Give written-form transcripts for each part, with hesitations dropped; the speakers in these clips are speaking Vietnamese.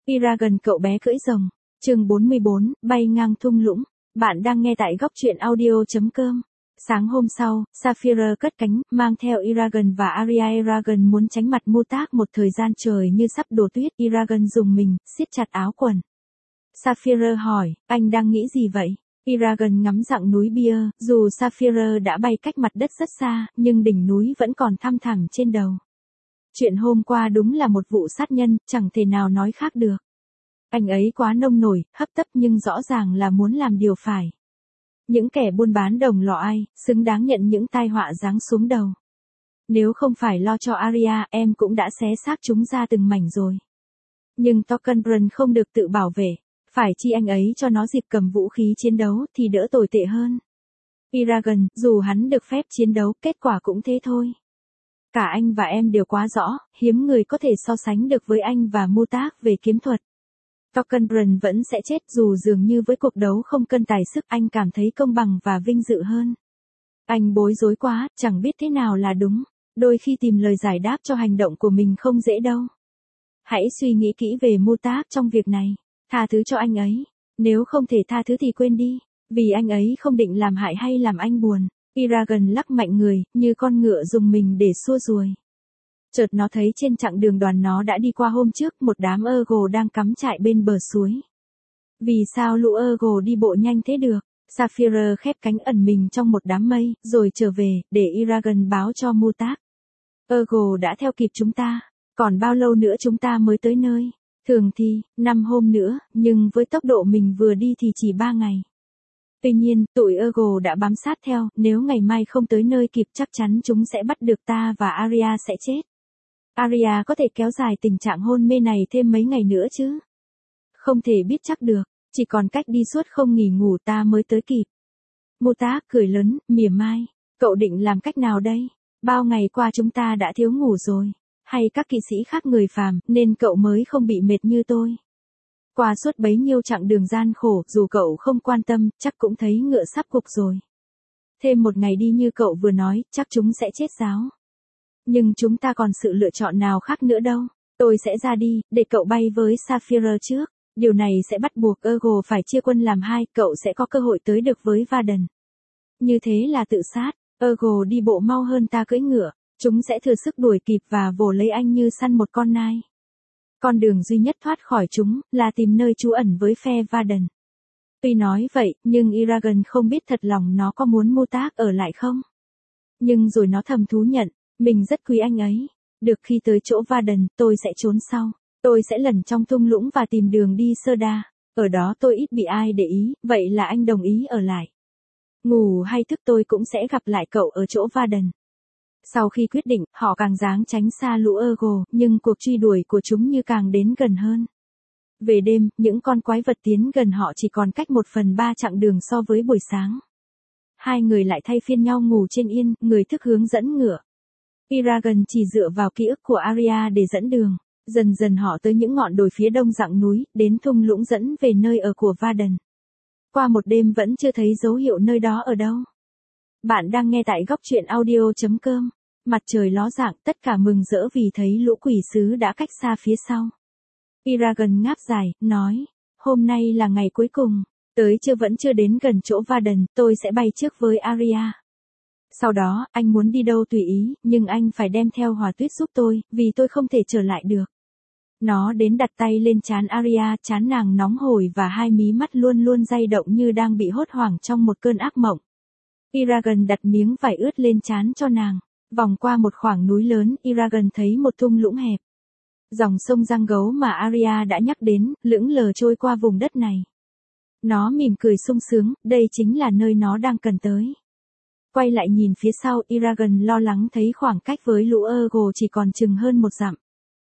Eragon cậu bé cưỡi rồng. Chương 44, bay ngang thung lũng. Bạn đang nghe tại góc truyện audio.com. Sáng hôm sau, Saphira cất cánh, mang theo Eragon và Arya. Eragon muốn tránh mặt Mutak một thời gian trời như sắp đổ tuyết. Eragon dùng mình, siết chặt áo quần. Saphira hỏi, anh đang nghĩ gì vậy? Eragon ngắm dặng núi Bia, dù Saphira đã bay cách mặt đất rất xa, nhưng đỉnh núi vẫn còn thăm thẳm trên đầu. Chuyện hôm qua đúng là một vụ sát nhân, chẳng thể nào nói khác được. Anh ấy quá nông nổi, hấp tấp nhưng rõ ràng là muốn làm điều phải. Những kẻ buôn bán đồng lọ ai, xứng đáng nhận những tai họa giáng xuống đầu. Nếu không phải lo cho Arya, em cũng đã xé xác chúng ra từng mảnh rồi. Nhưng Tockenbrun không được tự bảo vệ, phải chi anh ấy cho nó dịp cầm vũ khí chiến đấu thì đỡ tồi tệ hơn. Eragon, dù hắn được phép chiến đấu, kết quả cũng thế thôi. Cả anh và em đều quá rõ, hiếm người có thể so sánh được với anh và Mutak về kiếm thuật. Tockenbrun vẫn sẽ chết dù dường như với cuộc đấu không cân tài sức, anh cảm thấy công bằng và vinh dự hơn. Anh bối rối quá, chẳng biết thế nào là đúng. Đôi khi tìm lời giải đáp cho hành động của mình không dễ đâu. Hãy suy nghĩ kỹ về Mutak trong việc này. Tha thứ cho anh ấy. Nếu không thể tha thứ thì quên đi. Vì anh ấy không định làm hại hay làm anh buồn. Eragon lắc mạnh người, như con ngựa dùng mình để xua ruồi. Chợt nó thấy trên chặng đường đoàn nó đã đi qua hôm trước, một đám Urgo đang cắm trại bên bờ suối. Vì sao lũ Urgo đi bộ nhanh thế được? Saphira khép cánh ẩn mình trong một đám mây, rồi trở về, để Eragon báo cho Mutak. Urgo đã theo kịp chúng ta. Còn bao lâu nữa chúng ta mới tới nơi? Thường thì, 5 hôm nữa, nhưng với tốc độ mình vừa đi thì chỉ 3 ngày. Tuy nhiên, tụi Urgo đã bám sát theo, nếu ngày mai không tới nơi kịp chắc chắn chúng sẽ bắt được ta và Arya sẽ chết. Arya có thể kéo dài tình trạng hôn mê này thêm mấy ngày nữa chứ? Không thể biết chắc được, chỉ còn cách đi suốt không nghỉ ngủ ta mới tới kịp. Mutak cười lớn, mỉa mai, cậu định làm cách nào đây? Bao ngày qua chúng ta đã thiếu ngủ rồi, hay các kỵ sĩ khác người phàm, nên cậu mới không bị mệt như tôi. Qua suốt bấy nhiêu chặng đường gian khổ, dù cậu không quan tâm, chắc cũng thấy ngựa sắp gục rồi. Thêm một ngày đi như cậu vừa nói, chắc chúng sẽ chết ráo. Nhưng chúng ta còn sự lựa chọn nào khác nữa đâu. Tôi sẽ ra đi, để cậu bay với Saphira trước. Điều này sẽ bắt buộc Urgo phải chia quân làm hai, cậu sẽ có cơ hội tới được với Varden. Như thế là tự sát, Urgo đi bộ mau hơn ta cưỡi ngựa. Chúng sẽ thừa sức đuổi kịp và vồ lấy anh như săn một con nai. Con đường duy nhất thoát khỏi chúng, là tìm nơi trú ẩn với phe Varden. Tuy nói vậy, nhưng Eragon không biết thật lòng nó có muốn Mutak ở lại không. Nhưng rồi nó thầm thú nhận, mình rất quý anh ấy. Được khi tới chỗ Varden, tôi sẽ trốn sau. Tôi sẽ lẩn trong thung lũng và tìm đường đi Serda. Ở đó tôi ít bị ai để ý, vậy là anh đồng ý ở lại. Ngủ hay thức tôi cũng sẽ gặp lại cậu ở chỗ Varden. Sau khi quyết định, họ càng ráng tránh xa lũ Urgo, nhưng cuộc truy đuổi của chúng như càng đến gần hơn. Về đêm, những con quái vật tiến gần họ chỉ còn cách 1/3 chặng đường so với buổi sáng. Hai người lại thay phiên nhau ngủ trên yên, người thức hướng dẫn ngựa. Eragon chỉ dựa vào ký ức của Arya để dẫn đường. Dần dần họ tới những ngọn đồi phía đông dặng núi, đến thung lũng dẫn về nơi ở của Varden. Qua một đêm vẫn chưa thấy dấu hiệu nơi đó ở đâu. Bạn đang nghe tại góc truyện audio.com. Mặt trời ló dạng, tất cả mừng rỡ vì thấy lũ quỷ sứ đã cách xa phía sau. Eragon ngáp dài, nói, hôm nay là ngày cuối cùng, tới chưa vẫn chưa đến gần chỗ Varden, tôi sẽ bay trước với Arya. Sau đó, anh muốn đi đâu tùy ý, nhưng anh phải đem theo hỏa tuyết giúp tôi, vì tôi không thể trở lại được. Nó đến đặt tay lên trán Arya, trán nàng nóng hổi và hai mí mắt luôn luôn day động như đang bị hốt hoảng trong một cơn ác mộng. Eragon đặt miếng vải ướt lên trán cho nàng. Vòng qua một khoảng núi lớn, Eragon thấy một thung lũng hẹp. Dòng sông Giang Gấu mà Arya đã nhắc đến, lững lờ trôi qua vùng đất này. Nó mỉm cười sung sướng, đây chính là nơi nó đang cần tới. Quay lại nhìn phía sau, Eragon lo lắng thấy khoảng cách với lũ Urgo chỉ còn chừng hơn 1 dặm.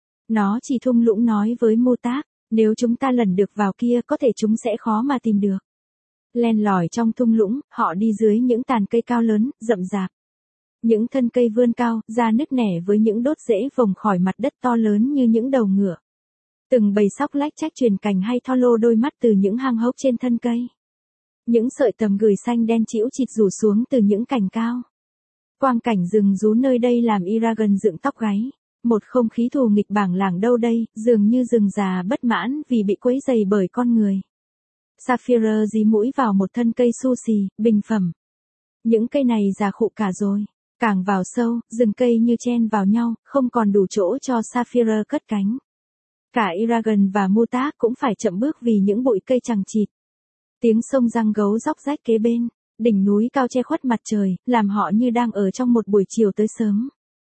Nó chỉ thung lũng nói với Mutak, nếu chúng ta lần được vào kia có thể chúng sẽ khó mà tìm được. Len lỏi trong thung lũng, họ đi dưới những tàn cây cao lớn, rậm rạp. Những thân cây vươn cao, ra nứt nẻ với những đốt rễ vồng khỏi mặt đất to lớn như những đầu ngựa. Từng bầy sóc lách chách truyền cành hay tho lô đôi mắt từ những hang hốc trên thân cây. Những sợi tầm gửi xanh đen trĩu chịt rủ xuống từ những cành cao. Quang cảnh rừng rú nơi đây làm Eragon dựng tóc gáy. Một không khí thù nghịch bảng làng đâu đây, dường như rừng già bất mãn vì bị quấy rầy bởi con người. Sapphire dí mũi vào một thân cây sushi, bình phẩm. Những cây này già khụ cả rồi. Càng vào sâu, rừng cây như chen vào nhau, không còn đủ chỗ cho Sapphire cất cánh. Cả Eragon và Mutak cũng phải chậm bước vì những bụi cây chằng chịt. Tiếng sông răng gấu róc rách kế bên, đỉnh núi cao che khuất mặt trời, làm họ như đang ở trong một buổi chiều tới sớm.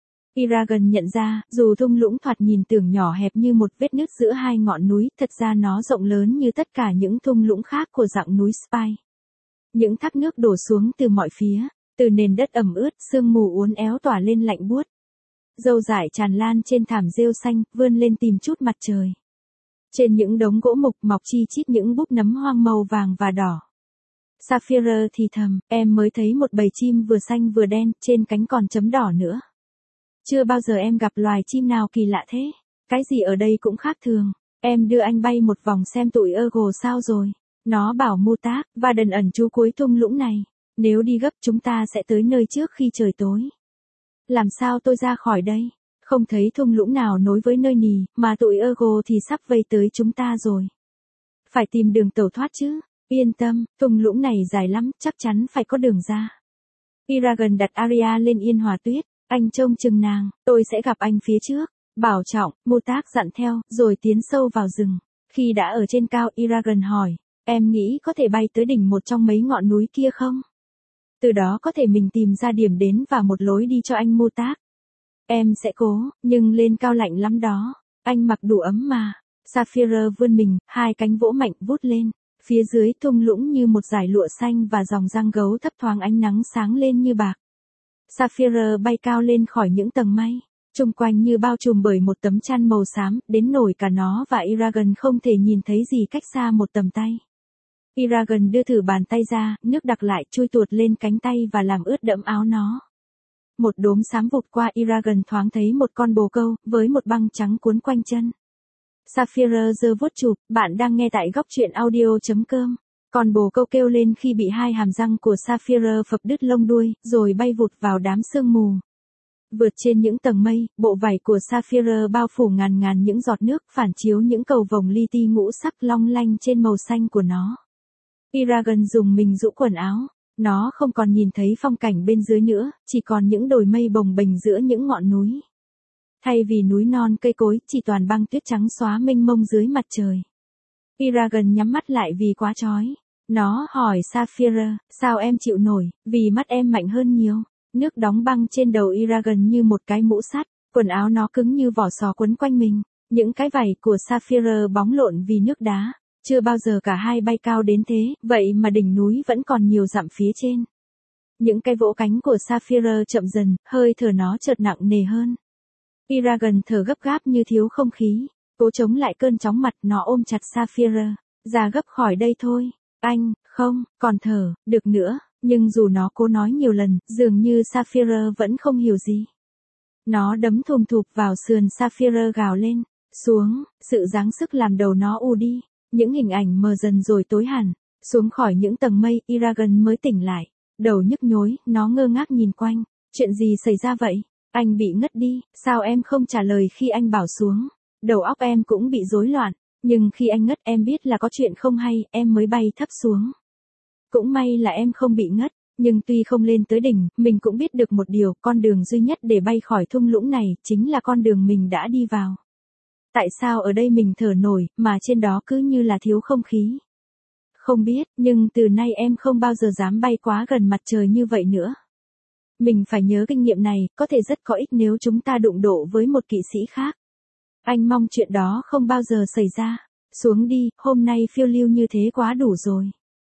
Eragon nhận ra, dù thung lũng thoạt nhìn tưởng nhỏ hẹp như một vết nứt giữa hai ngọn núi, thật ra nó rộng lớn như tất cả những thung lũng khác của dặng núi Spy. Những thác nước đổ xuống từ mọi phía, từ nền đất ẩm ướt, sương mù uốn éo tỏa lên lạnh buốt. Dâu dải tràn lan trên thảm rêu xanh, vươn lên tìm chút mặt trời. Trên những đống gỗ mục mọc chi chít những búp nấm hoang màu vàng và đỏ. Sapphire thì thầm, em mới thấy một bầy chim vừa xanh vừa đen, trên cánh còn chấm đỏ nữa. Chưa bao giờ em gặp loài chim nào kỳ lạ thế. Cái gì ở đây cũng khác thường. Em đưa anh bay một vòng xem tụi Eagle sao rồi. Nó bảo Mutak, và đần ẩn trú cuối thung lũng này. Nếu đi gấp chúng ta sẽ tới nơi trước khi trời tối. Làm sao tôi ra khỏi đây? Không thấy thung lũng nào nối với nơi nì, mà tụi Eagle thì sắp vây tới chúng ta rồi. Phải tìm đường tẩu thoát chứ. Yên tâm, thung lũng này dài lắm, chắc chắn phải có đường ra. Eragon đặt Arya lên yên hòa tuyết. Anh trông chừng nàng, tôi sẽ gặp anh phía trước. Bảo trọng, Mutak dặn theo, rồi tiến sâu vào rừng. Khi đã ở trên cao, Eragon hỏi, em nghĩ có thể bay tới đỉnh một trong mấy ngọn núi kia không? Từ đó có thể mình tìm ra điểm đến và một lối đi cho anh Mutak. Em sẽ cố, nhưng lên cao lạnh lắm đó. Anh mặc đủ ấm mà. Sapphire vươn mình, hai cánh vỗ mạnh vút lên. Phía dưới thung lũng như một dải lụa xanh và dòng răng gấu thấp thoáng ánh nắng sáng lên như bạc. Sapphire bay cao lên khỏi những tầng mây, chung quanh như bao trùm bởi một tấm chăn màu xám, đến nổi cả nó và Eragon không thể nhìn thấy gì cách xa một tầm tay. Eragon đưa thử bàn tay ra, nước đặc lại chui tuột lên cánh tay và làm ướt đẫm áo nó. Một đốm xám vụt qua, Eragon thoáng thấy một con bồ câu, với một băng trắng cuốn quanh chân. Sapphire giơ vuốt chụp, bạn đang nghe tại góc truyện audio.com. Con bồ câu kêu lên khi bị hai hàm răng của Sapphire phập đứt lông đuôi, rồi bay vụt vào đám sương mù. Vượt trên những tầng mây, bộ vảy của Sapphire bao phủ ngàn ngàn những giọt nước, phản chiếu những cầu vồng li ti ngũ sắc long lanh trên màu xanh của nó. Eragon dùng mình rũ quần áo. Nó không còn nhìn thấy phong cảnh bên dưới nữa, chỉ còn những đồi mây bồng bềnh giữa những ngọn núi. Thay vì núi non cây cối, chỉ toàn băng tuyết trắng xóa mênh mông dưới mặt trời. Eragon nhắm mắt lại vì quá chói. Nó hỏi Sapphire, sao em chịu nổi, vì mắt em mạnh hơn nhiều. Nước đóng băng trên đầu Eragon như một cái mũ sắt, quần áo nó cứng như vỏ sò quấn quanh mình. Những cái vảy của Sapphire bóng lộn vì nước đá. Chưa bao giờ cả hai bay cao đến thế, vậy mà đỉnh núi vẫn còn nhiều dặm phía trên. Những cái vỗ cánh của Sapphire chậm dần, hơi thở nó chợt nặng nề hơn. Eragon thở gấp gáp như thiếu không khí, cố chống lại cơn chóng mặt, nó ôm chặt Sapphire. Ra gấp khỏi đây thôi. Anh, không, còn thở, được nữa, nhưng dù nó cố nói nhiều lần, dường như Sapphire vẫn không hiểu gì. Nó đấm thùm thụp vào sườn Sapphire gào lên, xuống, sự giáng sức làm đầu nó u đi, những hình ảnh mờ dần rồi tối hẳn, xuống khỏi những tầng mây, Eragon mới tỉnh lại, đầu nhức nhối, nó ngơ ngác nhìn quanh, chuyện gì xảy ra vậy, anh bị ngất đi, sao em không trả lời khi anh bảo xuống, đầu óc em cũng bị rối loạn. Nhưng khi anh ngất em biết là có chuyện không hay, em mới bay thấp xuống. Cũng may là em không bị ngất, nhưng tuy không lên tới đỉnh, mình cũng biết được một điều, con đường duy nhất để bay khỏi thung lũng này, chính là con đường mình đã đi vào. Tại sao ở đây mình thở nổi, mà trên đó cứ như là thiếu không khí? Không biết, nhưng từ nay em không bao giờ dám bay quá gần mặt trời như vậy nữa. Mình phải nhớ kinh nghiệm này, có thể rất có ích nếu chúng ta đụng độ với một kỵ sĩ khác. Anh mong chuyện đó không bao giờ xảy ra. Xuống đi, hôm nay phiêu lưu như thế quá đủ rồi.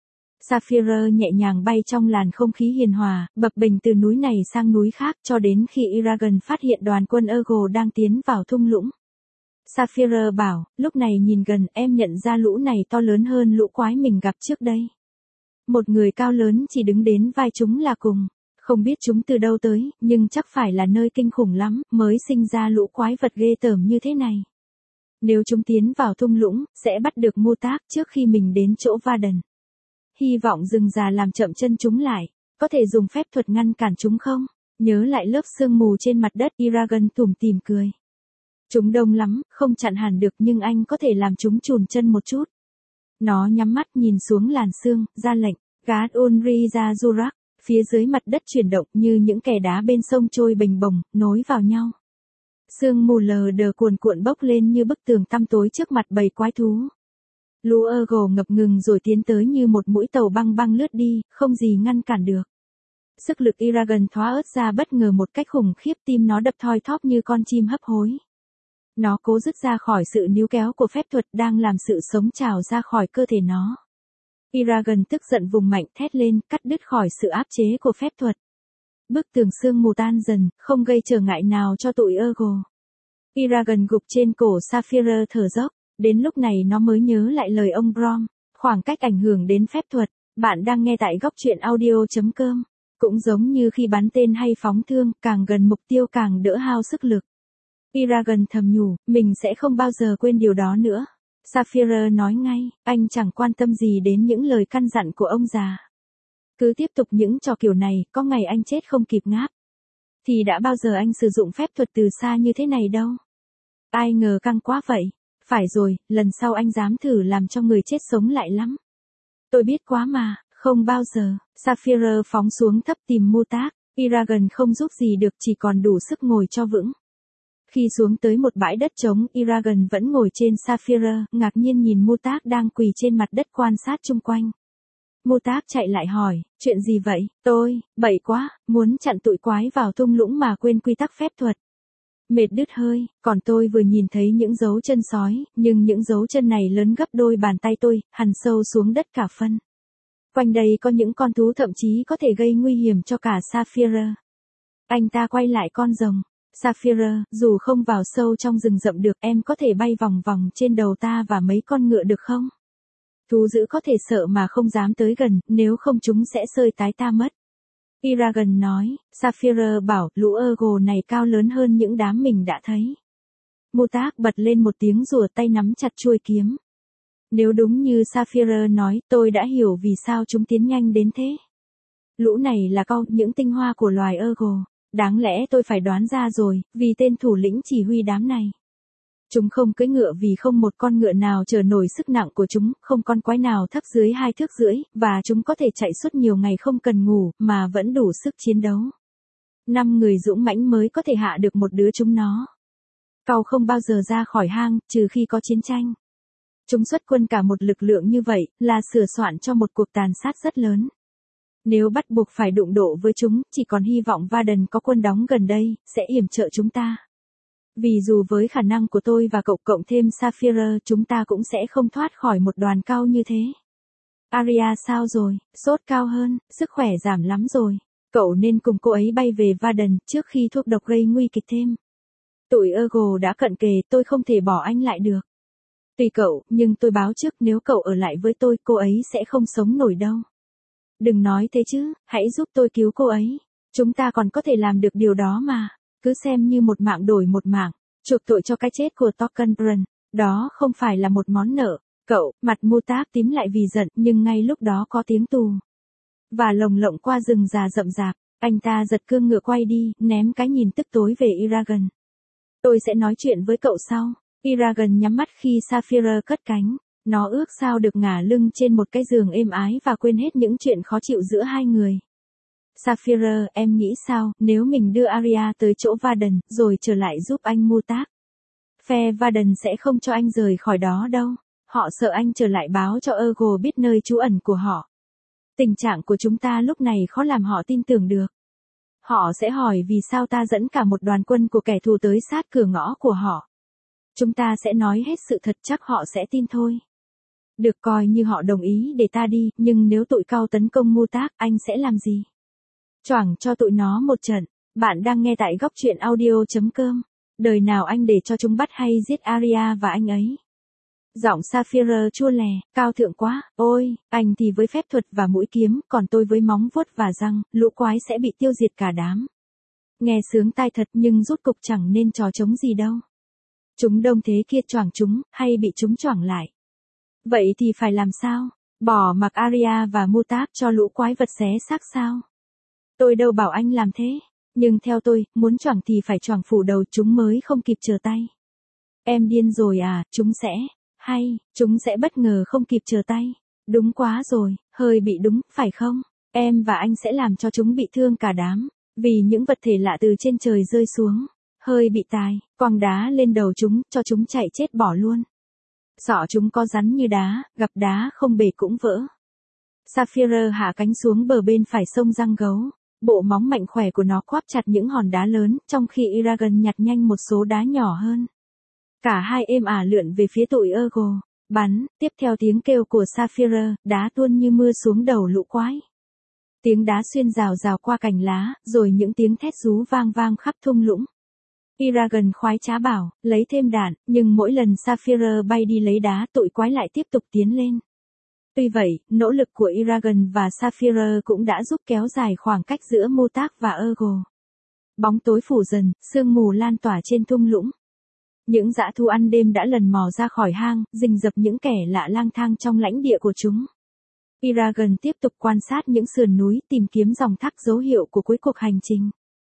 Sapphire nhẹ nhàng bay trong làn không khí hiền hòa, bập bềnh từ núi này sang núi khác cho đến khi Eragon phát hiện đoàn quân Eagle đang tiến vào thung lũng. Sapphire bảo, lúc này nhìn gần em nhận ra lũ này to lớn hơn lũ quái mình gặp trước đây. Một người cao lớn chỉ đứng đến vai chúng là cùng. Không biết chúng từ đâu tới, nhưng chắc phải là nơi kinh khủng lắm, mới sinh ra lũ quái vật ghê tởm như thế này. Nếu chúng tiến vào thung lũng, sẽ bắt được Mutak trước khi mình đến chỗ Varden. Hy vọng rừng già làm chậm chân chúng lại, có thể dùng phép thuật ngăn cản chúng không? Nhớ lại lớp sương mù trên mặt đất, Eragon tủm tỉm cười. Chúng đông lắm, không chặn hẳn được nhưng anh có thể làm chúng chùn chân một chút. Nó nhắm mắt nhìn xuống làn sương, ra lệnh, Gad Unri ra Jurak, phía dưới mặt đất chuyển động như những kẻ đá bên sông trôi bềnh bồng, nối vào nhau. Sương mù lờ đờ cuồn cuộn bốc lên như bức tường tăm tối trước mặt bầy quái thú. Lũ Ergo ngập ngừng rồi tiến tới như một mũi tàu băng băng lướt đi, không gì ngăn cản được. Sức lực Eragon thoá ớt ra bất ngờ một cách khủng khiếp, tim nó đập thoi thóp như con chim hấp hối. Nó cố dứt ra khỏi sự níu kéo của phép thuật đang làm sự sống trào ra khỏi cơ thể nó. Eragon tức giận vùng mạnh thét lên, cắt đứt khỏi sự áp chế của phép thuật. Bức tường sương mù tan dần, không gây trở ngại nào cho tụi Ergo. Eragon gục trên cổ Sapphire thở dốc, đến lúc này nó mới nhớ lại lời ông Brom, khoảng cách ảnh hưởng đến phép thuật. Bạn đang nghe tại góc truyện audio.com. Cũng giống như khi bắn tên hay phóng thương, càng gần mục tiêu càng đỡ hao sức lực. Eragon thầm nhủ, mình sẽ không bao giờ quên điều đó nữa. Sapphire nói ngay, anh chẳng quan tâm gì đến những lời căn dặn của ông già. Cứ tiếp tục những trò kiểu này, có ngày anh chết không kịp ngáp. Thì đã bao giờ anh sử dụng phép thuật từ xa như thế này đâu. Ai ngờ căng quá vậy. Phải rồi, lần sau anh dám thử làm cho người chết sống lại lắm. Tôi biết quá mà, không bao giờ. Sapphire phóng xuống thấp tìm Mutak. Eragon không giúp gì được, chỉ còn đủ sức ngồi cho vững. Khi xuống tới một bãi đất trống, Eragon vẫn ngồi trên Sapphire, ngạc nhiên nhìn Mutak đang quỳ trên mặt đất quan sát chung quanh. Mutak chạy lại hỏi, chuyện gì vậy? Tôi, bậy quá, muốn chặn tụi quái vào thung lũng mà quên quy tắc phép thuật. Mệt đứt hơi, còn tôi vừa nhìn thấy những dấu chân sói, nhưng những dấu chân này lớn gấp đôi bàn tay tôi, hằn sâu xuống đất cả phân. Quanh đây có những con thú thậm chí có thể gây nguy hiểm cho cả Sapphire. Anh ta quay lại con rồng. Sapphire, dù không vào sâu trong rừng rậm được, em có thể bay vòng vòng trên đầu ta và mấy con ngựa được không? Thú dữ có thể sợ mà không dám tới gần, nếu không chúng sẽ xơi tái ta mất. Eragon nói, Sapphire bảo, lũ Ergo này cao lớn hơn những đám mình đã thấy. Mutak bật lên một tiếng rủa, tay nắm chặt chuôi kiếm. Nếu đúng như Sapphire nói, tôi đã hiểu vì sao chúng tiến nhanh đến thế. Lũ này là những tinh hoa của loài Ergo. Đáng lẽ tôi phải đoán ra rồi, vì tên thủ lĩnh chỉ huy đám này. Chúng không cưỡi ngựa vì không một con ngựa nào chở nổi sức nặng của chúng, không con quái nào thấp dưới 2 thước rưỡi, và chúng có thể chạy suốt nhiều ngày không cần ngủ, mà vẫn đủ sức chiến đấu. 5 người dũng mãnh mới có thể hạ được một đứa chúng nó. Cau không bao giờ ra khỏi hang, trừ khi có chiến tranh. Chúng xuất quân cả một lực lượng như vậy, là sửa soạn cho một cuộc tàn sát rất lớn. Nếu bắt buộc phải đụng độ với chúng, chỉ còn hy vọng Varden có quân đóng gần đây, sẽ yểm trợ chúng ta. Vì dù với khả năng của tôi và cậu cộng thêm Sapphire, chúng ta cũng sẽ không thoát khỏi một đoàn cao như thế. Arya sao rồi, sốt cao hơn, sức khỏe giảm lắm rồi. Cậu nên cùng cô ấy bay về Varden trước khi thuốc độc gây nguy kịch thêm. Tụi Ergo đã cận kề, tôi không thể bỏ anh lại được. Tùy cậu, nhưng tôi báo trước nếu cậu ở lại với tôi, cô ấy sẽ không sống nổi đâu. Đừng nói thế chứ, hãy giúp tôi cứu cô ấy. Chúng ta còn có thể làm được điều đó mà. Cứ xem như một mạng đổi một mạng, chuộc tội cho cái chết của Tockenbrun. Đó không phải là một món nợ. Cậu, mặt Mutak tím lại vì giận, nhưng ngay lúc đó có tiếng tù. Và lồng lộng qua rừng già rậm rạp, anh ta giật cương ngựa quay đi, ném cái nhìn tức tối về Eragon. Tôi sẽ nói chuyện với cậu sau. Eragon nhắm mắt khi Sapphire cất cánh. Nó ước sao được ngả lưng trên một cái giường êm ái và quên hết những chuyện khó chịu giữa hai người. Sapphire, em nghĩ sao, nếu mình đưa Arya tới chỗ Varden, rồi trở lại giúp anh Mutak? Phe Varden sẽ không cho anh rời khỏi đó đâu. Họ sợ anh trở lại báo cho Ergo biết nơi trú ẩn của họ. Tình trạng của chúng ta lúc này khó làm họ tin tưởng được. Họ sẽ hỏi vì sao ta dẫn cả một đoàn quân của kẻ thù tới sát cửa ngõ của họ. Chúng ta sẽ nói hết sự thật, chắc họ sẽ tin thôi. Được, coi như họ đồng ý để ta đi, nhưng nếu tụi Cau tấn công Mutak, anh sẽ làm gì? Choảng cho tụi nó một trận. Bạn đang nghe tại góc truyện audio.com. Đời nào anh để cho chúng bắt hay giết Arya và anh ấy? Giọng Sapphire chua lè, cao thượng quá, ôi, anh thì với phép thuật và mũi kiếm, còn tôi với móng vuốt và răng, lũ quái sẽ bị tiêu diệt cả đám. Nghe sướng tai thật nhưng rút cục chẳng nên trò trống gì đâu. Chúng đông thế kia choảng chúng, hay bị chúng choảng lại. Vậy thì phải làm sao? Bỏ mặc Arya và Mutak cho lũ quái vật xé xác sao? Tôi đâu bảo anh làm thế. Nhưng theo tôi, muốn choảng thì phải choảng phủ đầu chúng mới không kịp trở tay. Em điên rồi à, chúng sẽ bất ngờ không kịp trở tay. Đúng quá rồi, hơi bị đúng, phải không? Em và anh sẽ làm cho chúng bị thương cả đám. Vì những vật thể lạ từ trên trời rơi xuống. Hơi bị tài, quăng đá lên đầu chúng, cho chúng chạy chết bỏ luôn. Sọ chúng có rắn như đá, gặp đá không bể cũng vỡ. Sapphire hạ cánh xuống bờ bên phải sông răng gấu. Bộ móng mạnh khỏe của nó quắp chặt những hòn đá lớn, trong khi Eragon nhặt nhanh một số đá nhỏ hơn. Cả hai êm ả lượn về phía tụi Eagle. Bắn, tiếp theo tiếng kêu của Sapphire, đá tuôn như mưa xuống đầu lũ quái. Tiếng đá xuyên rào rào qua cành lá, rồi những tiếng thét rú vang vang khắp thung lũng. Eragon khoái trá bảo, lấy thêm đạn, nhưng mỗi lần Sapphire bay đi lấy đá tụi quái lại tiếp tục tiến lên. Tuy vậy, nỗ lực của Eragon và Sapphire cũng đã giúp kéo dài khoảng cách giữa Motak và Eagle. Bóng tối phủ dần, sương mù lan tỏa trên thung lũng. Những dã thú ăn đêm đã lần mò ra khỏi hang, rình rập những kẻ lạ lang thang trong lãnh địa của chúng. Eragon tiếp tục quan sát những sườn núi, tìm kiếm dòng thác dấu hiệu của cuối cuộc hành trình.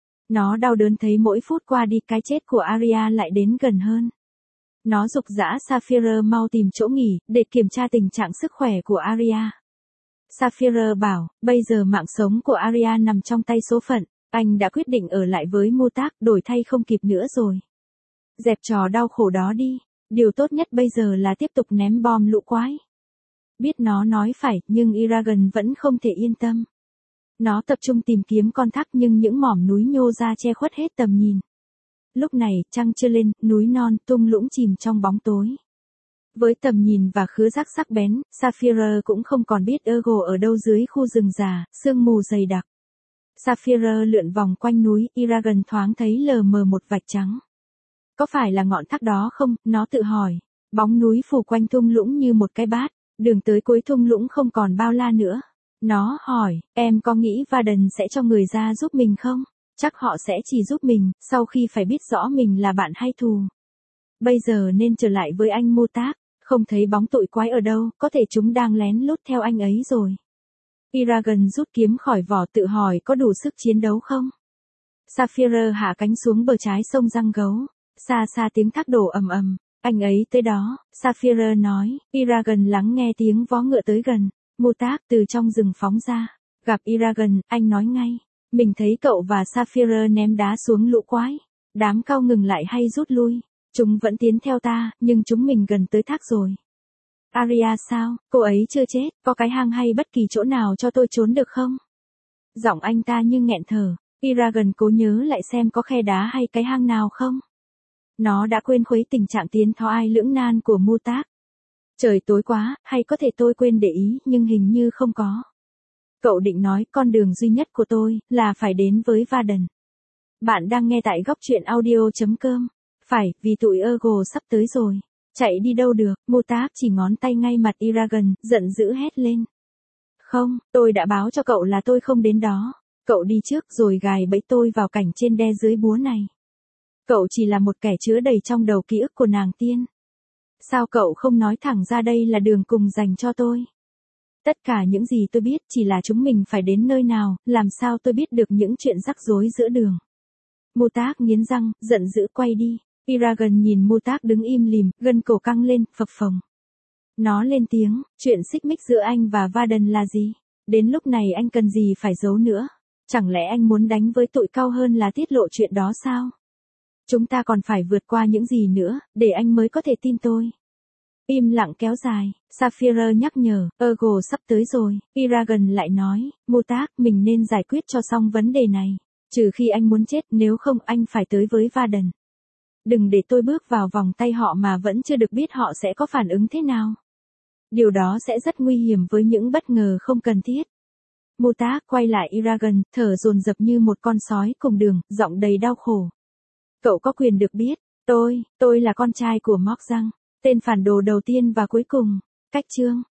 Nó đau đớn thấy mỗi phút qua đi cái chết của Arya lại đến gần hơn. Nó giục dã Sapphire mau tìm chỗ nghỉ, để kiểm tra tình trạng sức khỏe của Arya. Sapphire bảo, bây giờ mạng sống của Arya nằm trong tay số phận, anh đã quyết định ở lại với Motak, đổi thay không kịp nữa rồi. Dẹp trò đau khổ đó đi, điều tốt nhất bây giờ là tiếp tục ném bom lũ quái. Biết nó nói phải, nhưng Eragon vẫn không thể yên tâm. Nó tập trung tìm kiếm con thác nhưng những mỏm núi nhô ra che khuất hết tầm nhìn. Lúc này, trăng chưa lên, núi non, thung lũng chìm trong bóng tối. Với tầm nhìn và khứu giác sắc bén, Sapphire cũng không còn biết Eagle ở đâu dưới khu rừng già, sương mù dày đặc. Sapphire lượn vòng quanh núi, Eragon thoáng thấy lờ mờ một vạch trắng. Có phải là ngọn thác đó không, nó tự hỏi. Bóng núi phủ quanh thung lũng như một cái bát, đường tới cuối thung lũng không còn bao la nữa. Nó hỏi, em có nghĩ Varden sẽ cho người ra giúp mình không? Chắc họ sẽ chỉ giúp mình, sau khi phải biết rõ mình là bạn hay thù. Bây giờ nên trở lại với anh Motak, không thấy bóng tụi quái ở đâu, có thể chúng đang lén lút theo anh ấy rồi. Eragon rút kiếm khỏi vỏ tự hỏi có đủ sức chiến đấu không? Sapphire hạ cánh xuống bờ trái sông răng gấu. Xa xa tiếng thác đổ ầm ầm, anh ấy tới đó, Sapphire nói. Eragon lắng nghe tiếng vó ngựa tới gần. Motak từ trong rừng phóng ra. Gặp Eragon, anh nói ngay. Mình thấy cậu và Sapphire ném đá xuống lũ quái. Đám cao ngừng lại hay rút lui. Chúng vẫn tiến theo ta, nhưng chúng mình gần tới thác rồi. Arya sao, cô ấy chưa chết, có cái hang hay bất kỳ chỗ nào cho tôi trốn được không? Giọng anh ta như nghẹn thở. Eragon cố nhớ lại xem có khe đá hay cái hang nào không. Nó đã quên khuấy tình trạng tiến thoái ai lưỡng nan của Motak. Trời tối quá, hay có thể tôi quên để ý, nhưng hình như không có. Cậu định nói con đường duy nhất của tôi là phải đến với Varden. Bạn đang nghe tại góc truyện audio.com. Phải, vì tụi Eagle sắp tới rồi. Chạy đi đâu được, Motak chỉ ngón tay ngay mặt Eragon, giận dữ hét lên. Không, tôi đã báo cho cậu là tôi không đến đó. Cậu đi trước rồi gài bẫy tôi vào cảnh trên đe dưới búa này. Cậu chỉ là một kẻ chứa đầy trong đầu ký ức của nàng tiên. Sao cậu không nói thẳng ra đây là đường cùng dành cho tôi? Tất cả những gì tôi biết chỉ là chúng mình phải đến nơi nào, làm sao tôi biết được những chuyện rắc rối giữa đường. Motak nghiến răng, giận dữ quay đi. Eragon nhìn Motak đứng im lìm, gân cổ căng lên, phập phồng. Nó lên tiếng, chuyện xích mích giữa anh và Varden là gì? Đến lúc này anh cần gì phải giấu nữa? Chẳng lẽ anh muốn đánh với tụi cao hơn là tiết lộ chuyện đó sao? Chúng ta còn phải vượt qua những gì nữa, để anh mới có thể tin tôi. Im lặng kéo dài, Sapphire nhắc nhở, Eagle sắp tới rồi. Eragon lại nói, Motak, mình nên giải quyết cho xong vấn đề này. Trừ khi anh muốn chết, nếu không anh phải tới với Varden. Đừng để tôi bước vào vòng tay họ mà vẫn chưa được biết họ sẽ có phản ứng thế nào. Điều đó sẽ rất nguy hiểm với những bất ngờ không cần thiết. Motak quay lại Eragon, thở dồn dập như một con sói cùng đường, giọng đầy đau khổ. Cậu có quyền được biết, tôi là con trai của Morgzang, tên phản đồ đầu tiên và cuối cùng. Cách chương